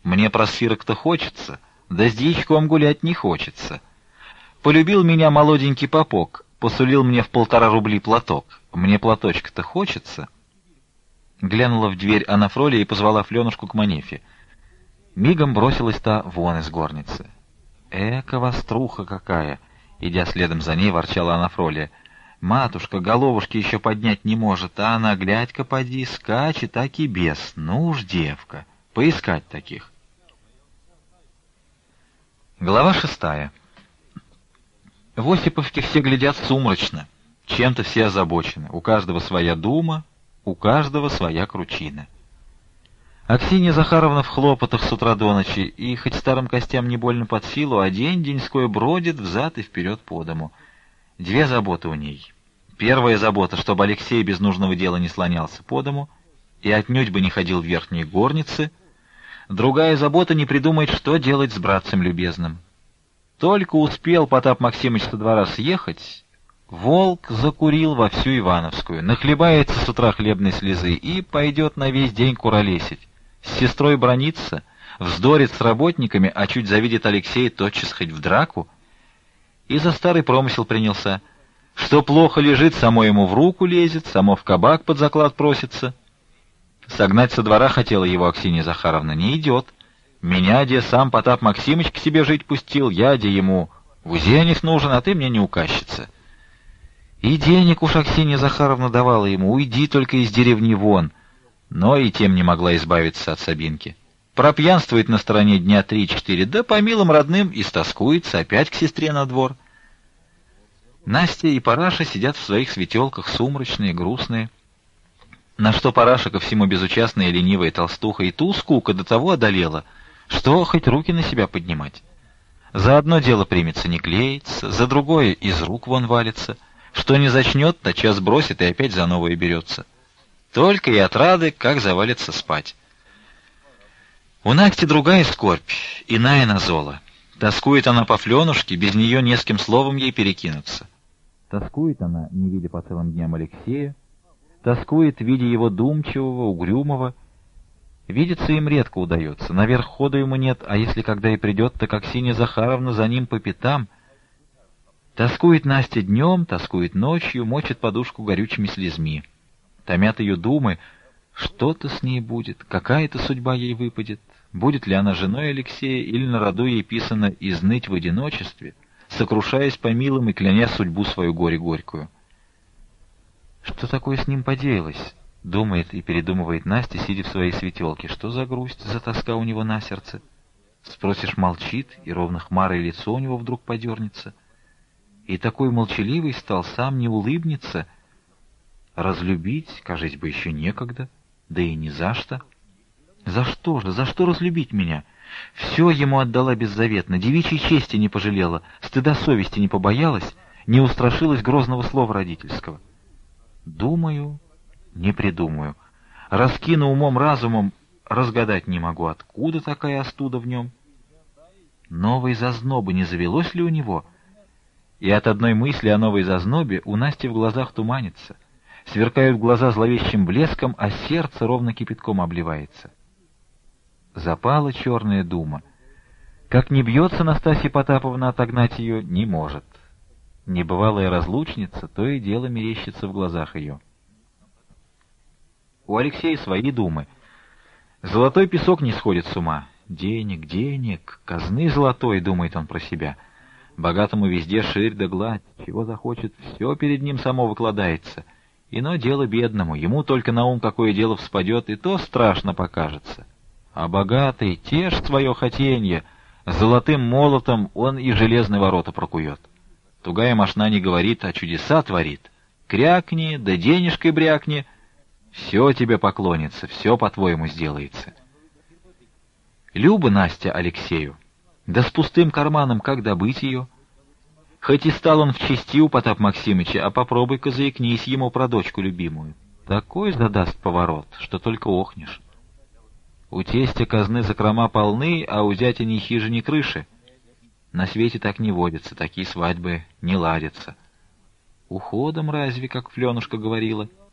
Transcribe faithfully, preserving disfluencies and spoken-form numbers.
Мне просфирок-то хочется, да с дьячком гулять не хочется. Полюбил меня молоденький попок, посулил мне в полтора рубли платок. Мне платочка-то хочется. Глянула в дверь Анафролия и позвала Фленушку к Манефе. Мигом бросилась та вон из горницы. Эка воструха какая! Идя следом за ней, ворчала Анафролия. Матушка головушки еще поднять не может, а она, глядь-ка, поди, скачет, так и бес. Ну уж, девка, поискать таких. Глава шестая. В Осиповке все глядят сумрачно, чем-то все озабочены. У каждого своя дума, у каждого своя кручина. Аксинья Захаровна в хлопотах с утра до ночи, и хоть старым костям не больно под силу, а день-деньской бродит взад и вперед по дому. Две заботы у ней. Первая забота, чтобы Алексей без нужного дела не слонялся по дому и отнюдь бы не ходил в верхние горницы. Другая забота — не придумает, что делать с братцем любезным. Только успел Потап Максимыч со двора съехать, волк закурил во всю Ивановскую, нахлебается с утра хлебной слезы и пойдет на весь день куролесить. С сестрой бранится, вздорит с работниками, а чуть завидит Алексея, тотчас хоть в драку. И за старый промысел принялся. Что плохо лежит, само ему в руку лезет, само в кабак под заклад просится. Согнать со двора хотела его Аксинья Захаровна, не идет. Меня, де сам Потап Максимыч к себе жить пустил, я, де ему в узенец нужен, а ты мне не указчица. И денег уж Аксинья Захаровна давала ему, уйди только из деревни вон, но и тем не могла избавиться от Сабинки. Пропьянствует на стороне дня три-четыре, да по милым родным и стоскуется опять к сестре на двор. Настя и Параша сидят в своих светелках, сумрачные, грустные. На что Параша, ко всему безучастная, ленивая толстуха, и ту скука до того одолела, что хоть руки на себя поднимать. За одно дело примется, не клеится, за другое из рук вон валится. Что не зачнет, тотчас бросит и опять за новое берется. Только и отрады, как завалится спать. У Насти другая скорбь, иная назола. Тоскует она по Фленушке, без нее не с кем словом ей перекинуться. Тоскует она, не видя по целым дням Алексея, тоскует, видя его думчивого, угрюмого. Видеться им редко удается, наверх хода ему нет, а если когда и придет, так Аксинья Захаровна за ним по пятам. Тоскует Настя днем, тоскует ночью, мочит подушку горючими слезми. Томят ее думы, что-то с ней будет, какая-то судьба ей выпадет, будет ли она женой Алексея или на роду ей писано изныть в одиночестве, сокрушаясь по милым и кляня судьбу свою горе-горькую. Что такое с ним поделалось? Думает и передумывает Настя, сидя в своей светелке. Что за грусть, за тоска у него на сердце? Спросишь, молчит, и ровно хмарое лицо у него вдруг подернется. И такой молчаливый стал, сам не улыбнется. Разлюбить, кажись бы, еще некогда, да и не за что. За что же, за что разлюбить меня? Все ему отдала беззаветно, девичьей чести не пожалела, стыда совести не побоялась, не устрашилась грозного слова родительского. Думаю, не придумаю. Раскину умом-разумом, разгадать не могу, откуда такая остуда в нем. Новой зазнобы не завелось ли у него? И от одной мысли о новой зазнобе у Насти в глазах туманится. Сверкают глаза зловещим блеском, а сердце ровно кипятком обливается. Запала черная дума. Как не бьется Настасья Потаповна отогнать ее, не может. Небывалая разлучница, то и дело мерещится в глазах ее. У Алексея свои думы. Золотой песок не сходит с ума. Денег, денег, казны золотой, думает он про себя. Богатому везде ширь да гладь, чего захочет, все перед ним само выкладается. Ино дело бедному, ему только на ум какое дело вспадет, и то страшно покажется. А богатый, тешь свое хотенье, золотым молотом он и железные ворота прокует. Тугая мошна не говорит, а чудеса творит. Крякни, да денежкой брякни, все тебе поклонится, все по-твоему сделается. Люба Настя Алексею, да с пустым карманом как добыть ее? Хоть и стал он в чести у Потап Максимыча, а попробуй-ка заикнись ему про дочку любимую. Такой задаст поворот, что только охнешь. У тестя казны закрома полны, а у зятя ни хижи, ни крыши. На свете так не водятся, такие свадьбы не ладятся. Уходом разве, как Фленушка говорила?